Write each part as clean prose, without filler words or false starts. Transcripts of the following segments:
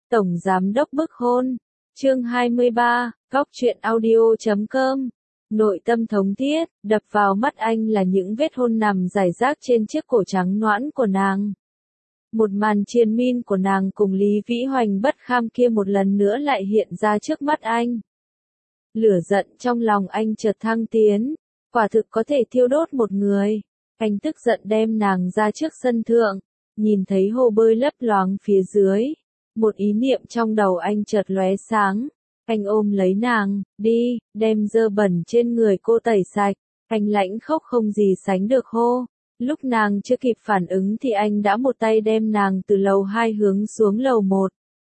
Tổng Giám đốc bức hôn. Chương 23, Góc truyện audio.com. Nội tâm thống thiết, đập vào mắt anh là những vết hôn nằm rải rác trên chiếc cổ trắng nõn của nàng. Một màn triền miên của nàng cùng Lý Vĩ Hoành bất kham kia một lần nữa lại hiện ra trước mắt anh. Lửa giận trong lòng anh chợt thăng tiến, quả thực có thể thiêu đốt một người. Anh tức giận đem nàng ra trước sân thượng, nhìn thấy hồ bơi lấp loáng phía dưới. Một ý niệm trong đầu anh chợt lóe sáng. Anh ôm lấy nàng, đi, đem dơ bẩn trên người cô tẩy sạch. Anh lãnh khốc không gì sánh được hô. Lúc nàng chưa kịp phản ứng thì anh đã một tay đem nàng từ lầu 2 hướng xuống lầu 1.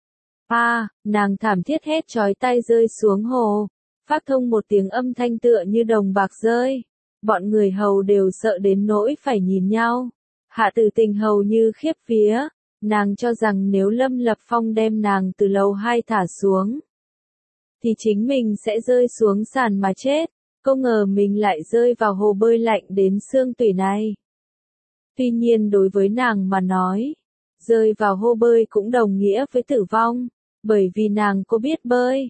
Nàng thảm thiết hét chói tai rơi xuống hồ. Phát thông một tiếng âm thanh tựa như đồng bạc rơi. Bọn người hầu đều sợ đến nỗi phải nhìn nhau. Hạ Tử Tình hầu như khiếp vía. Nàng cho rằng nếu Lâm Lập Phong đem nàng từ lầu 2 thả xuống, thì chính mình sẽ rơi xuống sàn mà chết. Không ngờ mình lại rơi vào hồ bơi lạnh đến xương tủy này. Tuy nhiên đối với nàng mà nói, rơi vào hồ bơi cũng đồng nghĩa với tử vong, bởi vì nàng có biết bơi.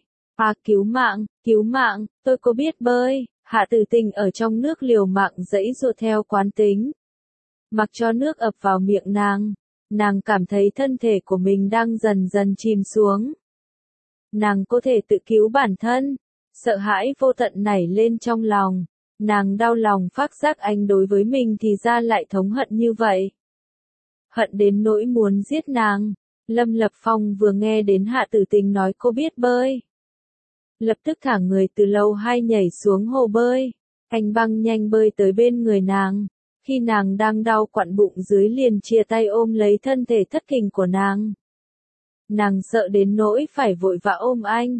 Cứu mạng, tôi có biết bơi. Hạ Tử Tình ở trong nước liều mạng giãy giụa theo quán tính. Mặc cho nước ập vào miệng nàng cảm thấy thân thể của mình đang dần dần chìm xuống. Nàng có thể tự cứu bản thân, sợ hãi vô tận nảy lên trong lòng. Nàng đau lòng phát giác anh đối với mình thì ra lại thống hận như vậy. Hận đến nỗi muốn giết nàng. Lâm Lập Phong vừa nghe đến Hạ Tử Tình nói cô biết bơi, lập tức thả người từ lầu 2 nhảy xuống hồ bơi. Anh băng nhanh bơi tới bên người nàng. Khi nàng đang đau quặn bụng dưới liền chia tay ôm lấy thân thể thất kinh của nàng. Nàng sợ đến nỗi phải vội vã ôm anh.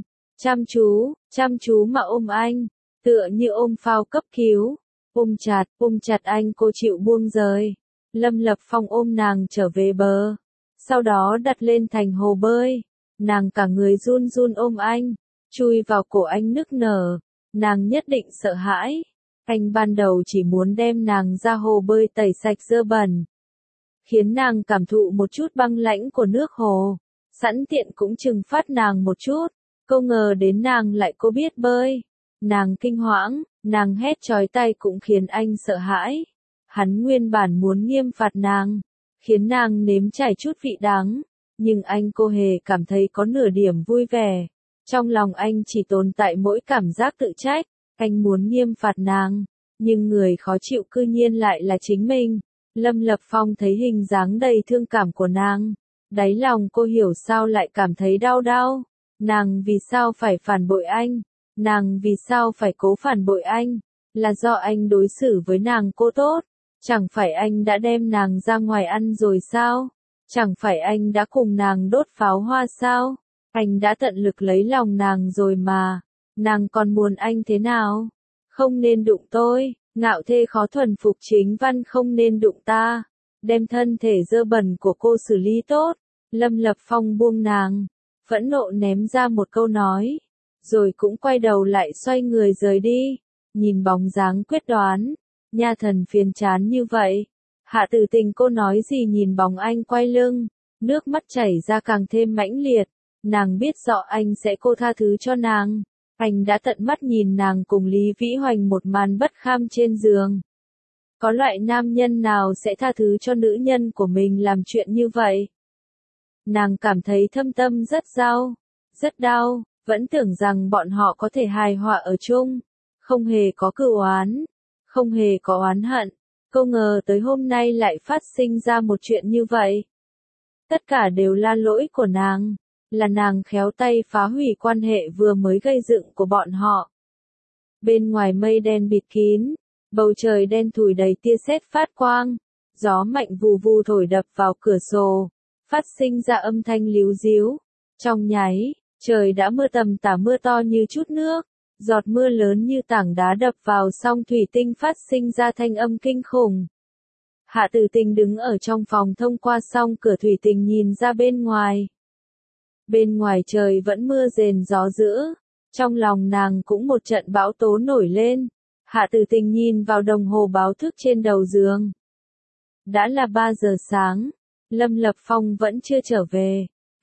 Chăm chú mà ôm anh. Tựa như ôm phao cấp cứu. Ôm chặt anh cô chịu buông rời. Lâm Lập Phong ôm nàng trở về bờ. Sau đó đặt lên thành hồ bơi. Nàng cả người run run ôm anh. Chui vào cổ anh nức nở. Nàng nhất định sợ hãi. Anh ban đầu chỉ muốn đem nàng ra hồ bơi tẩy sạch dơ bẩn, khiến nàng cảm thụ một chút băng lãnh của nước hồ, sẵn tiện cũng trừng phạt nàng một chút. Không ngờ đến nàng lại có biết bơi. Nàng kinh hoảng, nàng hét chói tai cũng khiến anh sợ hãi. Hắn nguyên bản muốn nghiêm phạt nàng, khiến nàng nếm trải chút vị đắng, nhưng anh cô hề cảm thấy có nửa điểm vui vẻ. Trong lòng anh chỉ tồn tại mỗi cảm giác tự trách. Anh muốn nghiêm phạt nàng, nhưng người khó chịu cư nhiên lại là chính mình. Lâm Lập Phong thấy hình dáng đầy thương cảm của nàng, đáy lòng cô hiểu sao lại cảm thấy đau. Nàng vì sao phải phản bội anh? Nàng vì sao phải cố phản bội anh? Là do anh đối xử với nàng cô tốt? Chẳng phải anh đã đem nàng ra ngoài ăn rồi sao? Chẳng phải anh đã cùng nàng đốt pháo hoa sao? Anh đã tận lực lấy lòng nàng rồi mà. Nàng còn muốn anh thế nào? Không nên đụng tôi, ngạo thê khó thuần phục chính văn không nên đụng ta. Đem thân thể dơ bẩn của cô xử lý tốt. Lâm Lập Phong buông nàng, phẫn nộ ném ra một câu nói, rồi cũng quay đầu lại xoay người rời đi. Nhìn bóng dáng quyết đoán, nha thần phiền chán như vậy. Hạ Tử Tình cô nói gì nhìn bóng anh quay lưng, nước mắt chảy ra càng thêm mãnh liệt. Nàng biết rõ anh sẽ cô tha thứ cho nàng. Anh đã tận mắt nhìn nàng cùng Lý Vĩ Hoành một màn bất kham trên giường. Có loại nam nhân nào sẽ tha thứ cho nữ nhân của mình làm chuyện như vậy? Nàng cảm thấy thâm tâm rất đau, vẫn tưởng rằng bọn họ có thể hài hòa ở chung, không hề có cừu oán, không hề có oán hận. Không ngờ tới hôm nay lại phát sinh ra một chuyện như vậy. Tất cả đều là lỗi của nàng. Là nàng khéo tay phá hủy quan hệ vừa mới gây dựng của bọn họ. Bên ngoài mây đen bịt kín, bầu trời đen thủi đầy tia sét phát quang, gió mạnh vù vù thổi đập vào cửa sổ, phát sinh ra âm thanh líu ríu. Trong nháy, trời đã mưa tầm tả mưa to như chút nước, giọt mưa lớn như tảng đá đập vào song thủy tinh phát sinh ra thanh âm kinh khủng. Hạ Tử Tình đứng ở trong phòng thông qua song cửa thủy tinh nhìn ra bên ngoài. Bên ngoài trời vẫn mưa rền gió dữ, trong lòng nàng cũng một trận bão tố nổi lên. Hạ Tử Tình nhìn vào đồng hồ báo thức trên đầu giường. Đã là 3 giờ sáng, Lâm Lập Phong vẫn chưa trở về.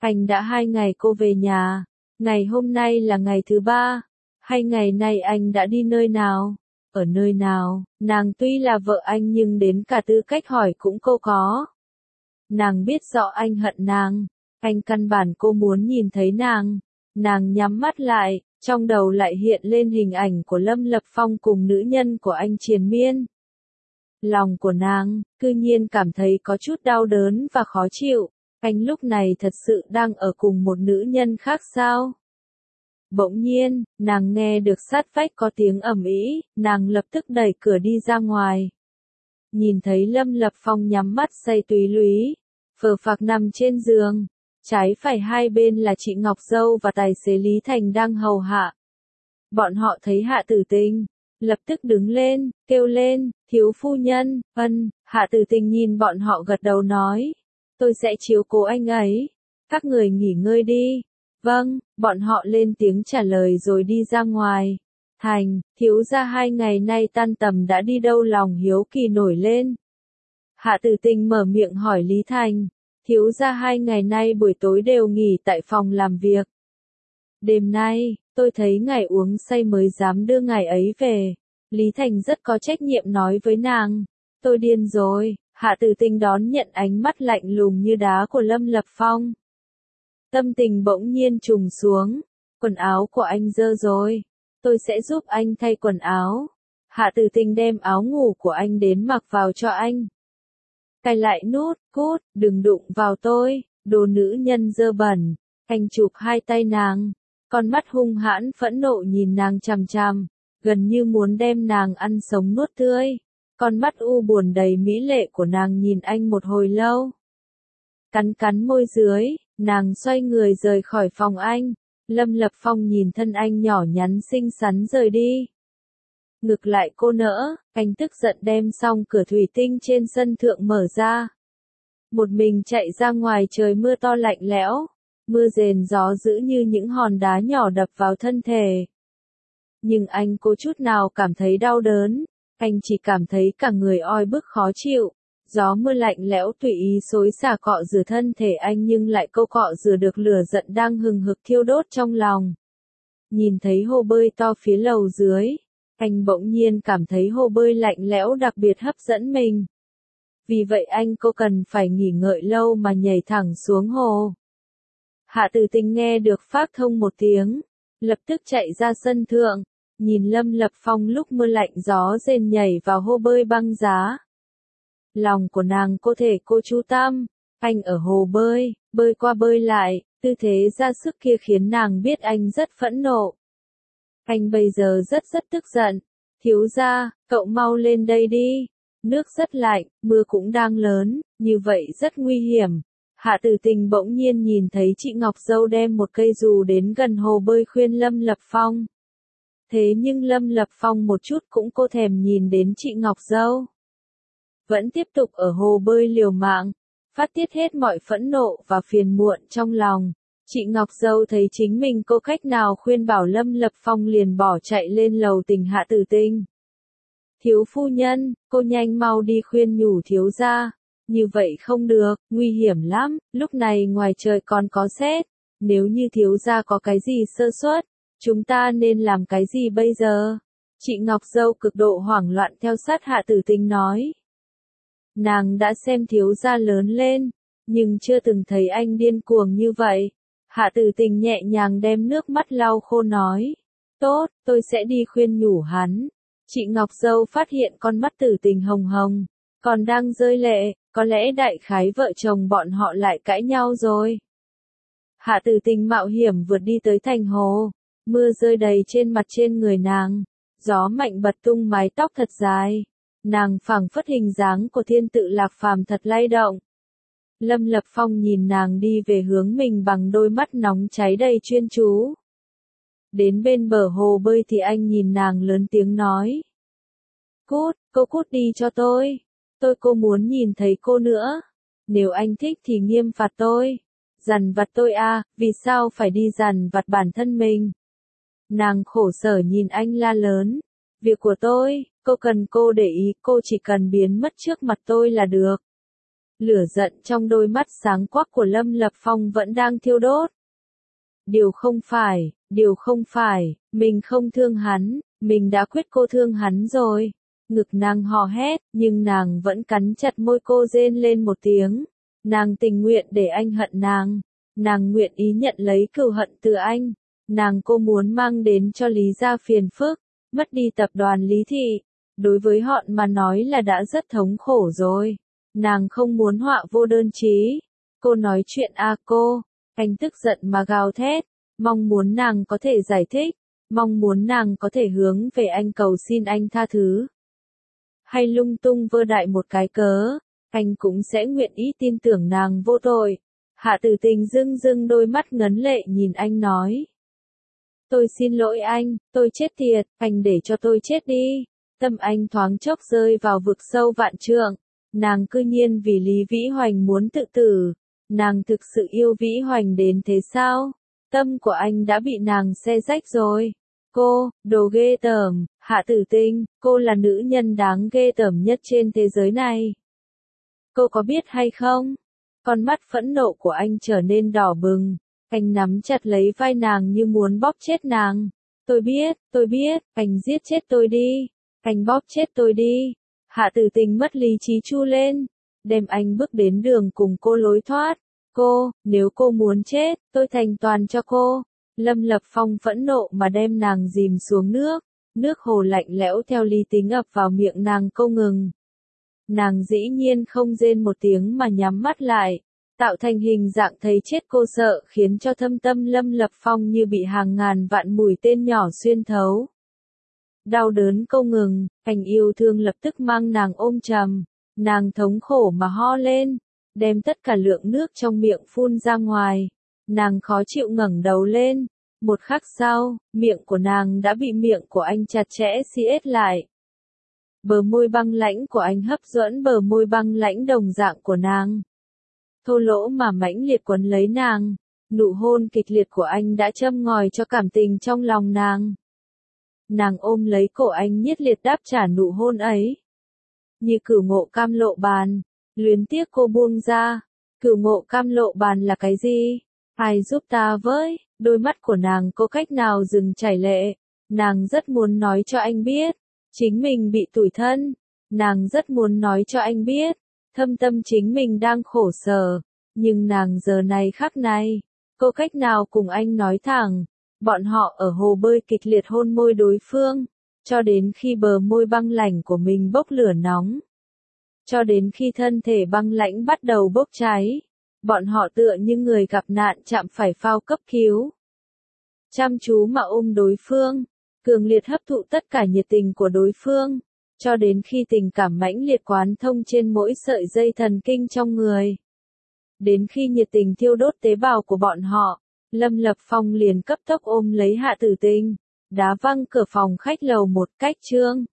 Anh đã 2 ngày cô về nhà, ngày hôm nay là ngày thứ 3, hay ngày nay anh đã đi nơi nào? Ở nơi nào? Nàng tuy là vợ anh nhưng đến cả tư cách hỏi cũng cô có. Nàng biết rõ anh hận nàng, anh căn bản cô muốn nhìn thấy nàng. Nàng nhắm mắt lại, trong đầu lại hiện lên hình ảnh của Lâm Lập Phong cùng nữ nhân của anh triền miên. Lòng của nàng, cư nhiên cảm thấy có chút đau đớn và khó chịu, anh lúc này thật sự đang ở cùng một nữ nhân khác sao? Bỗng nhiên, nàng nghe được sát vách có tiếng ầm ĩ, nàng lập tức đẩy cửa đi ra ngoài. Nhìn thấy Lâm Lập Phong nhắm mắt say túy lúy, phờ phạc nằm trên giường, trái phải hai bên là chị Ngọc Dâu và tài xế Lý Thành đang hầu hạ. Bọn họ thấy Hạ Tử Tình, lập tức đứng lên, kêu lên, thiếu phu nhân, Hạ Tử Tình nhìn bọn họ gật đầu nói, tôi sẽ chiếu cố anh ấy, các người nghỉ ngơi đi. Vâng, bọn họ lên tiếng trả lời rồi đi ra ngoài. Thành, thiếu gia 2 ngày nay tan tầm đã đi đâu, lòng hiếu kỳ nổi lên. Hạ Tử Tình mở miệng hỏi Lý Thành, thiếu gia 2 ngày nay buổi tối đều nghỉ tại phòng làm việc. Đêm nay, tôi thấy ngài uống say mới dám đưa ngài ấy về. Lý Thành rất có trách nhiệm nói với nàng, tôi điên rồi. Hạ Tử Tình đón nhận ánh mắt lạnh lùng như đá của Lâm Lập Phong. Tâm tình bỗng nhiên trùng xuống, quần áo của anh dơ rồi, tôi sẽ giúp anh thay quần áo. Hạ Tử Tình đem áo ngủ của anh đến mặc vào cho anh. Cài lại nút, cút, đừng đụng vào tôi, đồ nữ nhân dơ bẩn. Anh chụp hai tay nàng, con mắt hung hãn phẫn nộ nhìn nàng chằm chằm, gần như muốn đem nàng ăn sống nuốt tươi. Con mắt u buồn đầy mỹ lệ của nàng nhìn anh một hồi lâu. Cắn cắn môi dưới, nàng xoay người rời khỏi phòng anh. Lâm Lập Phong nhìn thân anh nhỏ nhắn xinh xắn rời đi. Ngược lại cô nỡ, anh tức giận đem xong cửa thủy tinh trên sân thượng mở ra. Một mình chạy ra ngoài, trời mưa to lạnh lẽo, mưa rền gió dữ như những hòn đá nhỏ đập vào thân thể. Nhưng anh có chút nào cảm thấy đau đớn, anh chỉ cảm thấy cả người oi bức khó chịu. Gió mưa lạnh lẽo tùy ý xối xả cọ rửa thân thể anh nhưng lại câu cọ rửa được lửa giận đang hừng hực thiêu đốt trong lòng. Nhìn thấy hồ bơi to phía lầu dưới, anh bỗng nhiên cảm thấy hồ bơi lạnh lẽo đặc biệt hấp dẫn mình. Vì vậy anh cô cần phải nghỉ ngợi lâu mà nhảy thẳng xuống hồ. Hạ Tử Tình nghe được phát thông một tiếng, lập tức chạy ra sân thượng, nhìn Lâm Lập Phong lúc mưa lạnh gió rền nhảy vào hồ bơi băng giá. Lòng của nàng cô thể cô chú tâm, anh ở hồ bơi, bơi qua bơi lại, tư thế ra sức kia khiến nàng biết anh rất phẫn nộ. Anh bây giờ rất tức giận, thiếu gia, cậu mau lên đây đi, nước rất lạnh, mưa cũng đang lớn, như vậy rất nguy hiểm. Hạ Tử Tình bỗng nhiên nhìn thấy chị Ngọc Dâu đem một cây dù đến gần hồ bơi khuyên Lâm Lập Phong. Thế nhưng Lâm Lập Phong một chút cũng cô thèm nhìn đến chị Ngọc Dâu. Vẫn tiếp tục ở hồ bơi liều mạng, phát tiết hết mọi phẫn nộ và phiền muộn trong lòng. Chị Ngọc Dâu thấy chính mình cô cách nào khuyên bảo Lâm Lập Phong liền bỏ chạy lên lầu tình Hạ Tử Tình. Thiếu phu nhân, cô nhanh mau đi khuyên nhủ thiếu gia, như vậy không được, nguy hiểm lắm, lúc này ngoài trời còn có sét, nếu như thiếu gia có cái gì sơ suất, chúng ta nên làm cái gì bây giờ? Chị Ngọc Dâu cực độ hoảng loạn theo sát Hạ Tử Tình nói. Nàng đã xem thiếu gia lớn lên, nhưng chưa từng thấy anh điên cuồng như vậy. Hạ Tử Tình nhẹ nhàng đem nước mắt lau khô nói. Tốt, tôi sẽ đi khuyên nhủ hắn. Chị Ngọc Dâu phát hiện con mắt Tử Tình hồng hồng, còn đang rơi lệ, có lẽ đại khái vợ chồng bọn họ lại cãi nhau rồi. Hạ Tử Tình mạo hiểm vượt đi tới thành hồ, mưa rơi đầy trên mặt trên người nàng, gió mạnh bật tung mái tóc thật dài. Nàng phảng phất hình dáng của thiên tự Lạc Phàm thật lay động. Lâm Lập Phong nhìn nàng đi về hướng mình bằng đôi mắt nóng cháy đầy chuyên chú. Đến bên bờ hồ bơi thì anh nhìn nàng lớn tiếng nói. Cút, cô cút đi cho tôi. Cô muốn nhìn thấy cô nữa. Nếu anh thích thì nghiêm phạt tôi. Dằn vặt tôi à, vì sao phải đi dằn vặt bản thân mình? Nàng khổ sở nhìn anh la lớn. Việc của tôi, cô cần cô để ý, cô chỉ cần biến mất trước mặt tôi là được. Lửa giận trong đôi mắt sáng quắc của Lâm Lập Phong vẫn đang thiêu đốt. Điều không phải, mình không thương hắn, mình đã quyết cô thương hắn rồi. Ngực nàng hò hét, nhưng nàng vẫn cắn chặt môi, cô rên lên một tiếng. Nàng tình nguyện để anh hận nàng. Nàng nguyện ý nhận lấy cừu hận từ anh. Cô muốn mang đến cho Lý gia phiền phức, mất đi tập đoàn Lý Thị. Đối với họ mà nói là đã rất thống khổ rồi. Nàng không muốn họa vô đơn chí. Cô nói chuyện cô. Anh tức giận mà gào thét, mong muốn nàng có thể giải thích, mong muốn nàng có thể hướng về anh cầu xin anh tha thứ. Hay lung tung vơ đại một cái cớ, anh cũng sẽ nguyện ý tin tưởng nàng vô tội. Hạ Tử Tình rưng rưng đôi mắt ngấn lệ nhìn anh nói. Tôi xin lỗi anh, tôi chết tiệt, anh để cho tôi chết đi. Tâm anh thoáng chốc rơi vào vực sâu vạn trượng. Nàng cư nhiên vì Lý Vĩ Hoành muốn tự tử. Nàng thực sự yêu Vĩ Hoành đến thế sao? Tâm của anh đã bị nàng xé rách rồi. Cô, đồ ghê tởm, Hạ Tử Tình, cô là nữ nhân đáng ghê tởm nhất trên thế giới này. Cô có biết hay không? Con mắt phẫn nộ của anh trở nên đỏ bừng. Anh nắm chặt lấy vai nàng như muốn bóp chết nàng. Tôi biết, anh giết chết tôi đi. Anh bóp chết tôi đi. Hạ Tử Tình mất lý trí chu lên. Đem anh bước đến đường cùng cô lối thoát. Nếu cô muốn chết, tôi thành toàn cho cô. Lâm Lập Phong phẫn nộ mà đem nàng dìm xuống nước. Nước hồ lạnh lẽo theo lý tính ập vào miệng nàng không ngừng. Nàng dĩ nhiên không rên một tiếng mà nhắm mắt lại. Tạo thành hình dạng thấy chết cô sợ khiến cho thâm tâm Lâm Lập Phong như bị hàng ngàn vạn mũi tên nhỏ xuyên thấu. Đau đớn không ngừng, anh yêu thương lập tức mang nàng ôm chầm. Nàng thống khổ mà ho lên, đem tất cả lượng nước trong miệng phun ra ngoài. Nàng khó chịu ngẩng đầu lên. Một khắc sau, miệng của nàng đã bị miệng của anh chặt chẽ siết lại. Bờ môi băng lãnh của anh hấp dẫn bờ môi băng lãnh đồng dạng của nàng. Thô lỗ mà mãnh liệt quấn lấy nàng. Nụ hôn kịch liệt của anh đã châm ngòi cho cảm tình trong lòng nàng. Nàng ôm lấy cổ anh nhiệt liệt đáp trả nụ hôn ấy. Như cửu ngộ cam lộ bàn. Luyến tiếc cô buông ra. Cửu ngộ cam lộ bàn là cái gì? Ai giúp ta với? Đôi mắt của nàng có cách nào dừng chảy lệ. Nàng rất muốn nói cho anh biết. Chính mình bị tủi thân. Nàng rất muốn nói cho anh biết. Thâm tâm chính mình đang khổ sở. Nhưng nàng giờ này khắc này. Có cách nào cùng anh nói thẳng. Bọn họ ở hồ bơi kịch liệt hôn môi đối phương. Cho đến khi bờ môi băng lạnh của mình bốc lửa nóng. Cho đến khi thân thể băng lãnh bắt đầu bốc cháy. Bọn họ tựa như người gặp nạn chạm phải phao cấp cứu. Chăm chú mà ôm đối phương. Cường liệt hấp thụ tất cả nhiệt tình của đối phương. Cho đến khi tình cảm mãnh liệt quán thông trên mỗi sợi dây thần kinh trong người. Đến khi nhiệt tình thiêu đốt tế bào của bọn họ. Lâm Lập Phong liền cấp tốc ôm lấy Hạ Tử Tình. Đá văng cửa phòng khách lầu một cách trương.